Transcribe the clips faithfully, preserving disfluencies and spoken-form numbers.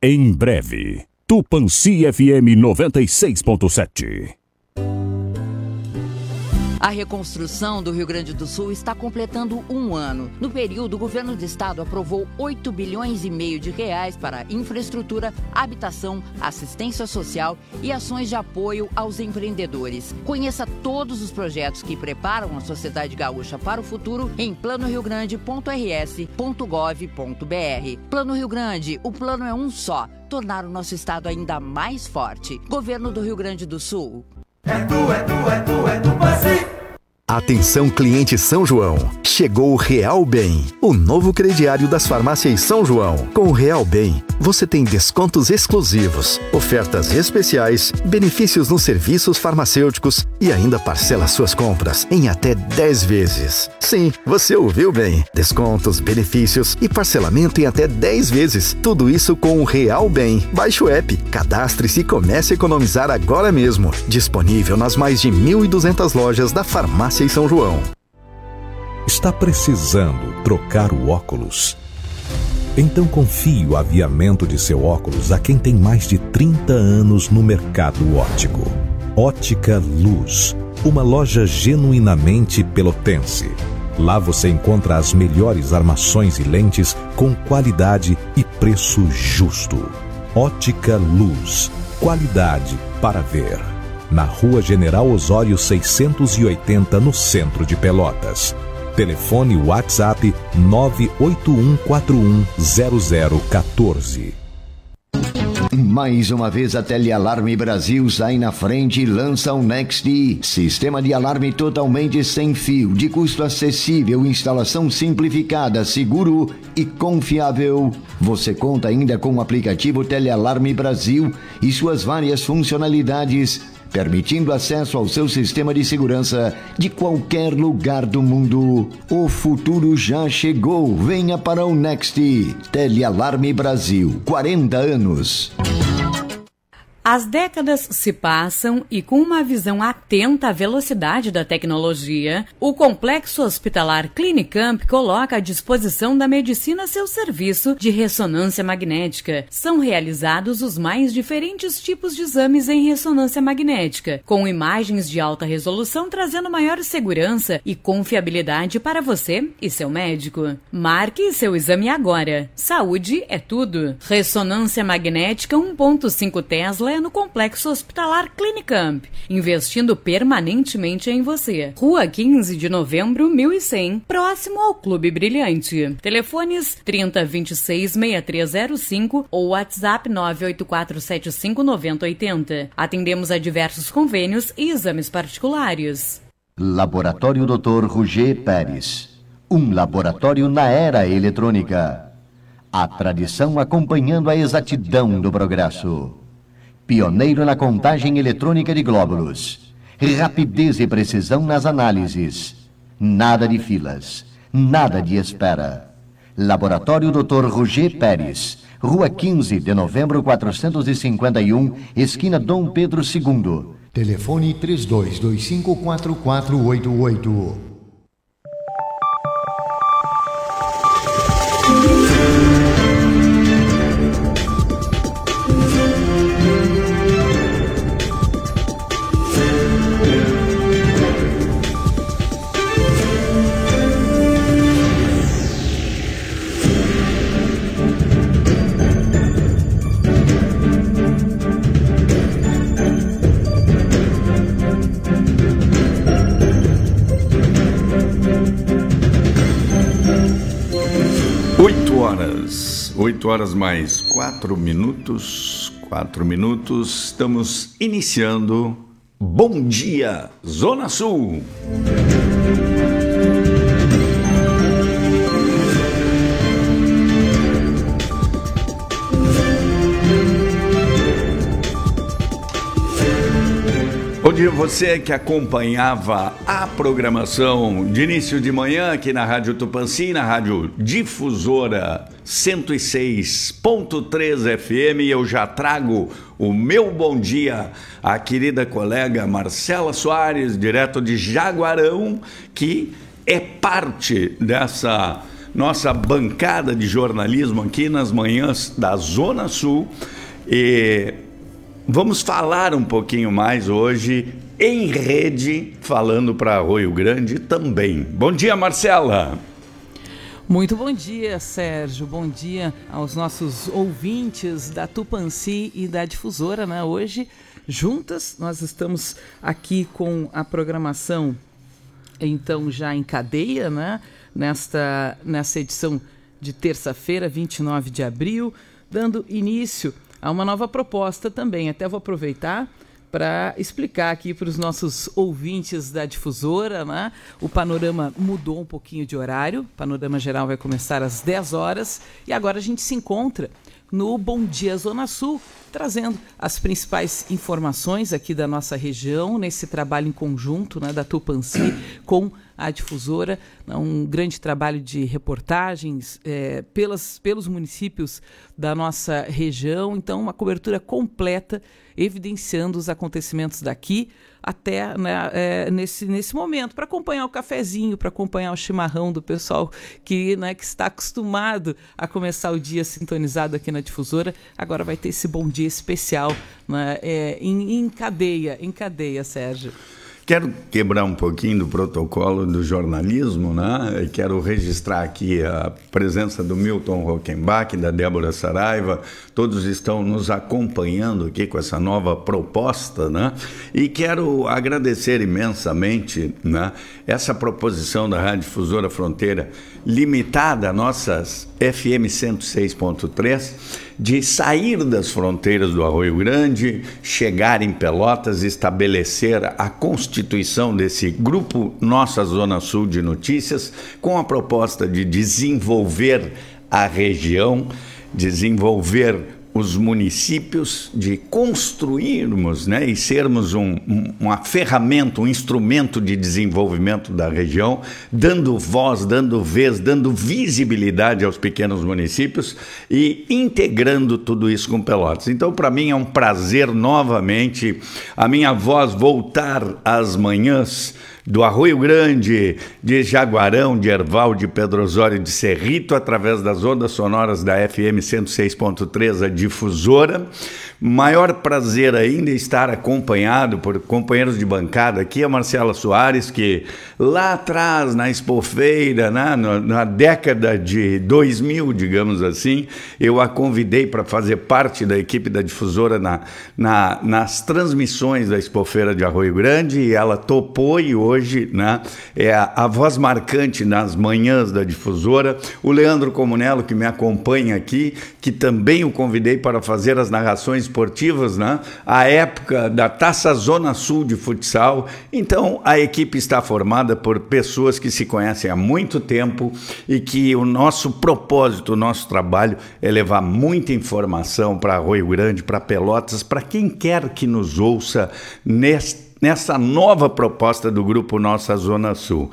Em breve, Tupanci F M noventa e seis ponto sete. A reconstrução do Rio Grande do Sul está completando um ano. No período, o governo do estado aprovou oito bilhões e meio de reais para infraestrutura, habitação, assistência social e ações de apoio aos empreendedores. Conheça todos os projetos que preparam a sociedade gaúcha para o futuro em plano rio grande ponto r s ponto gov ponto b r. Plano Rio Grande, o plano é um só, tornar o nosso estado ainda mais forte. Governo do Rio Grande do Sul. É tu, é tu, é tu, é Tupanci. Atenção, cliente São João. Chegou o Real Bem, o novo crediário das farmácias São João. Com o Real Bem, você tem descontos exclusivos, ofertas especiais, benefícios nos serviços farmacêuticos e ainda parcela suas compras em até dez vezes. Sim, você ouviu bem. Descontos, benefícios e parcelamento em até dez vezes. Tudo isso com o Real Bem. Baixe o app, cadastre-se e comece a economizar agora mesmo. Disponível nas mais de mil e duzentas lojas da farmácia em São João. Está precisando trocar o óculos? Então confie o aviamento de seu óculos a quem tem mais de trinta anos no mercado óptico. Ótica Luz, uma loja genuinamente pelotense. Lá você encontra as melhores armações e lentes com qualidade e preço justo. Ótica Luz, qualidade para ver. Na Rua General Osório seiscentos e oitenta, no centro de Pelotas. Telefone WhatsApp nove oito um quatro um zero zero um quatro. Mais uma vez a Telealarme Brasil sai na frente e lança o Nexte, sistema de alarme totalmente sem fio, de custo acessível, instalação simplificada, seguro e confiável. Você conta ainda com o aplicativo Telealarme Brasil e suas várias funcionalidades, permitindo acesso ao seu sistema de segurança de qualquer lugar do mundo. O futuro já chegou. Venha para o Nexte. Telealarme Brasil, quarenta anos. As décadas se passam e, com uma visão atenta à velocidade da tecnologia, o Complexo Hospitalar Clinicamp coloca à disposição da medicina seu serviço de ressonância magnética. São realizados os mais diferentes tipos de exames em ressonância magnética, com imagens de alta resolução trazendo maior segurança e confiabilidade para você e seu médico. Marque seu exame agora. Saúde é tudo. Ressonância magnética um ponto cinco Tesla no Complexo Hospitalar Clinicamp, investindo permanentemente em você. Rua quinze de novembro, mil e cem, próximo ao Clube Brilhante. Telefones trinta, vinte e seis, sessenta e três zero cinco ou WhatsApp nove oito quatro sete cinco nove zero oito zero. Atendemos a diversos convênios e exames particulares. Laboratório doutor Roger Pérez, um laboratório na era eletrônica. A tradição acompanhando a exatidão do progresso. Pioneiro na contagem eletrônica de glóbulos. Rapidez e precisão nas análises. Nada de filas. Nada de espera. Laboratório doutor Roger Pérez. Rua quinze de novembro, quatrocentos e cinquenta e um, esquina Dom Pedro segundo. Telefone três dois dois cinco quatro quatro oito oito. oito horas mais quatro minutos, quatro minutos, estamos iniciando Bom Dia Zona Sul. Bom dia, você que acompanhava a programação de início de manhã aqui na Rádio Tupanci, na Rádio Difusora cento e seis ponto três F M. Eu já trago o meu bom dia à querida colega Marcela Soares, direto de Jaguarão, que é parte dessa nossa bancada de jornalismo aqui nas manhãs da Zona Sul. E vamos falar um pouquinho mais hoje em rede, falando para Arroio Grande também. Bom dia, Marcela. Muito bom dia, Sérgio. Bom dia aos nossos ouvintes da Tupanci e da Difusora, né? Hoje, juntas, nós estamos aqui com a programação, então, já em cadeia, né? Nesta, nessa edição de terça-feira, vinte e nove de abril, dando início a uma nova proposta também. Até vou aproveitar para explicar aqui para os nossos ouvintes da Difusora, né? O panorama mudou um pouquinho de horário, o panorama geral vai começar às dez horas e agora a gente se encontra no Bom Dia Zona Sul, trazendo as principais informações aqui da nossa região, nesse trabalho em conjunto, né, da Tupanci com a Difusora, um grande trabalho de reportagens é, pelas, pelos municípios da nossa região, então uma cobertura completa, evidenciando os acontecimentos daqui até, né, é, nesse, nesse momento, para acompanhar o cafezinho, para acompanhar o chimarrão do pessoal que, né, que está acostumado a começar o dia sintonizado aqui na Difusora. Agora vai ter esse bom dia especial, né, é, em, em cadeia, em cadeia, Sérgio. Quero quebrar um pouquinho do protocolo do jornalismo, né? Quero registrar aqui a presença do Milton Rockenbach, da Débora Saraiva, todos estão nos acompanhando aqui com essa nova proposta, né? E quero agradecer imensamente, né, essa proposição da Rádio Difusora Fronteira, limitada a nossas F M cento e seis ponto três, de sair das fronteiras do Arroio Grande, chegar em Pelotas, estabelecer a constituição desse grupo Nossa Zona Sul de Notícias, com a proposta de desenvolver a região, desenvolver os municípios, de construirmos, né, e sermos um, um, uma ferramenta, um instrumento de desenvolvimento da região, dando voz, dando vez, dando visibilidade aos pequenos municípios e integrando tudo isso com Pelotas. Então, para mim é um prazer novamente a minha voz voltar às manhãs do Arroio Grande, de Jaguarão, de Erval, de Pedro Osório, de Cerrito, através das ondas sonoras da F M cento e seis ponto três, a Difusora. Maior prazer ainda estar acompanhado por companheiros de bancada aqui, a Marcela Soares, que lá atrás, na Expofeira, né, na, na década de dois mil, digamos assim, eu a convidei para fazer parte da equipe da Difusora na, na, nas transmissões da Expofeira de Arroio Grande, e ela topou, e hoje, né, é a, a voz marcante nas manhãs da Difusora. O Leandro Comunello, que me acompanha aqui, que também o convidei para fazer as narrações esportivas, né? A época da Taça Zona Sul de futsal. Então, a equipe está formada por pessoas que se conhecem há muito tempo e que o nosso propósito, o nosso trabalho é levar muita informação para Arroio Grande, para Pelotas, para quem quer que nos ouça neste nessa nova proposta do Grupo Nossa Zona Sul.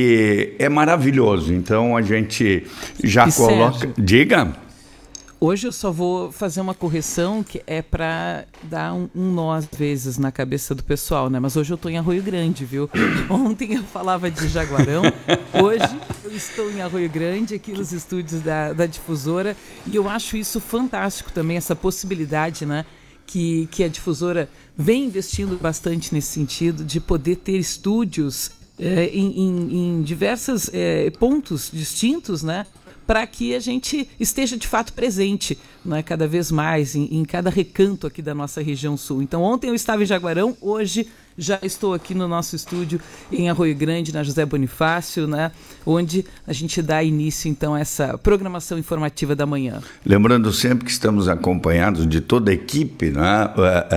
E é maravilhoso. Então, a gente já e coloca... Sérgio, diga... Hoje eu só vou fazer uma correção que é para dar um, um nó às vezes na cabeça do pessoal, né? Mas hoje eu estou em Arroio Grande, viu? Ontem eu falava de Jaguarão, hoje eu estou em Arroio Grande, aqui nos estúdios da, da Difusora, e eu acho isso fantástico também, essa possibilidade, né? Que, que a Difusora vem investindo bastante nesse sentido, de poder ter estúdios é, em, em, em diversos é, pontos distintos, né? Para que a gente esteja de fato presente, né, cada vez mais em, em cada recanto aqui da nossa região sul. Então, ontem eu estava em Jaguarão, hoje já estou aqui no nosso estúdio em Arroio Grande, na José Bonifácio, né, onde a gente dá início então a essa programação informativa da manhã. Lembrando sempre que estamos acompanhados de toda a equipe, né,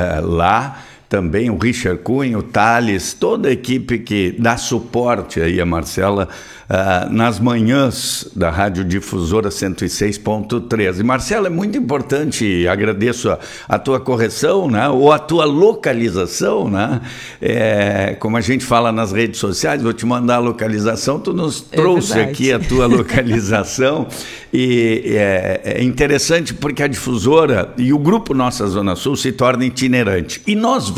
lá. Também o Richard Cunha, o Thales, toda a equipe que dá suporte aí a Marcela uh, nas manhãs da Rádio Difusora cento e seis ponto três. E Marcela, é muito importante, agradeço a, a tua correção, né, ou a tua localização, né? É, como a gente fala nas redes sociais, vou te mandar a localização, tu nos trouxe é aqui a tua localização. E é, é interessante porque a Difusora e o Grupo Nossa Zona Sul se torna itinerante. E nós vamos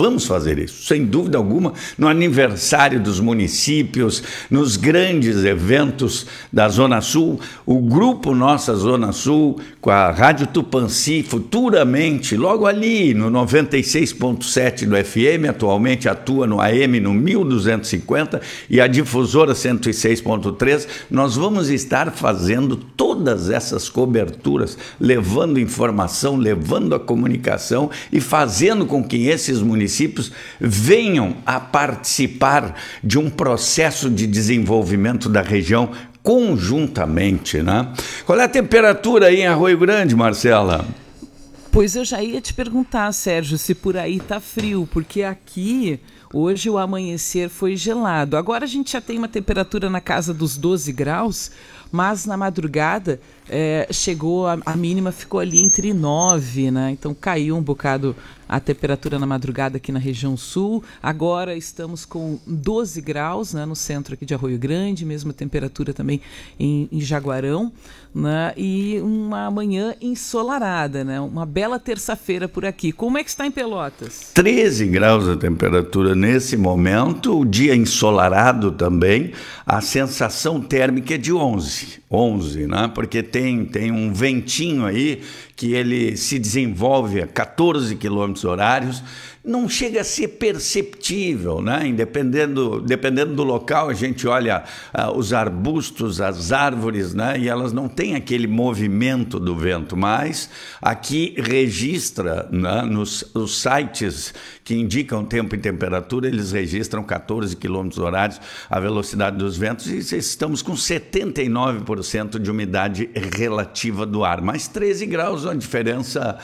vamos fazer isso, sem dúvida alguma, no aniversário dos municípios, nos grandes eventos da Zona Sul. O grupo Nossa Zona Sul, com a Rádio Tupãssi, futuramente, logo ali no noventa e seis ponto sete do F M, atualmente atua no A M no mil duzentos e cinquenta, e a Difusora cento e seis ponto três, nós vamos estar fazendo todas essas coberturas, levando informação, levando a comunicação e fazendo com que esses municípios venham a participar de um processo de desenvolvimento da região conjuntamente, né? Qual é a temperatura aí em Arroio Grande, Marcela? Pois eu já ia te perguntar, Sérgio, se por aí tá frio, porque aqui hoje o amanhecer foi gelado. Agora a gente já tem uma temperatura na casa dos doze graus, mas na madrugada é, chegou, a, a mínima ficou ali entre nove, né? Então caiu um bocado a temperatura na madrugada aqui na região sul. Agora estamos com doze graus, né, no centro aqui de Arroio Grande, mesma temperatura também em, em Jaguarão, né? E uma manhã ensolarada, né? Uma bela terça-feira por aqui. Como é que está em Pelotas? treze graus a temperatura nesse momento, o dia ensolarado também, a sensação térmica é de onze, onze, né? Porque tem, tem um ventinho aí que ele se desenvolve a quatorze quilômetros horários, não chega a ser perceptível, né? Dependendo, dependendo do local, a gente olha uh, os arbustos, as árvores, né? E elas não têm aquele movimento do vento, mas aqui registra, né? nos, nos sites que indicam tempo e temperatura, eles registram quatorze quilômetros horários a velocidade dos ventos e estamos com setenta e nove por cento de umidade relativa do ar, mais treze graus, uma diferença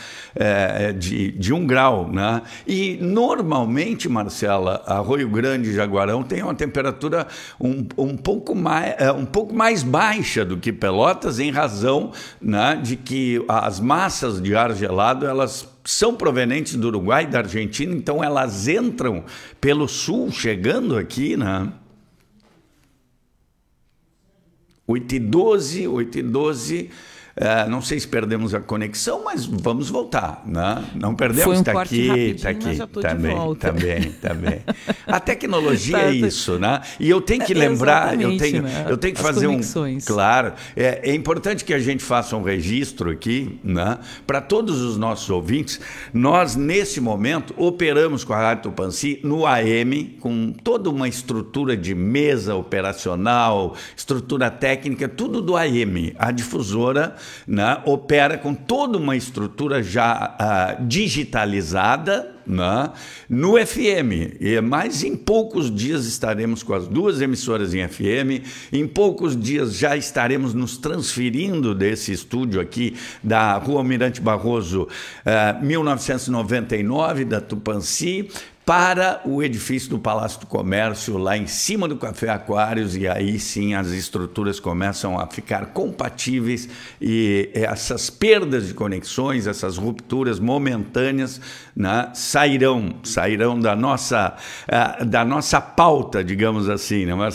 é, de, de um grau, né? E normalmente, Marcela, Arroio Grande e Jaguarão tem uma temperatura um, um, pouco mais, um pouco mais baixa do que Pelotas, em razão, né, de que as massas de ar gelado, elas são provenientes do Uruguai e da Argentina, então elas entram pelo sul, chegando aqui, né? oito e doze, oito e doze... Uh, não sei se perdemos a conexão, mas vamos voltar, né? Não perdemos, está um aqui, está aqui, também, também, também. A tecnologia tá, é isso, né? E eu tenho que lembrar, eu tenho, né? eu tenho que As fazer conexões. um, claro, é, é importante que a gente faça um registro aqui, né? Para todos os nossos ouvintes. Nós nesse momento operamos com a Rádio Tupãssi no A M, com toda uma estrutura de mesa operacional, estrutura técnica, tudo do A M, a difusora, né, opera com toda uma estrutura já uh, digitalizada, né, no F M, e, mas em poucos dias estaremos com as duas emissoras em F M, em poucos dias já estaremos nos transferindo desse estúdio aqui da Rua Almirante Barroso, uh, mil novecentos e noventa e nove, da Tupãssi, para o edifício do Palácio do Comércio, lá em cima do Café Aquários, e aí sim as estruturas começam a ficar compatíveis e essas perdas de conexões, essas rupturas momentâneas, né, sairão, sairão da nossa, uh, da nossa pauta, digamos assim, né, Marcelo?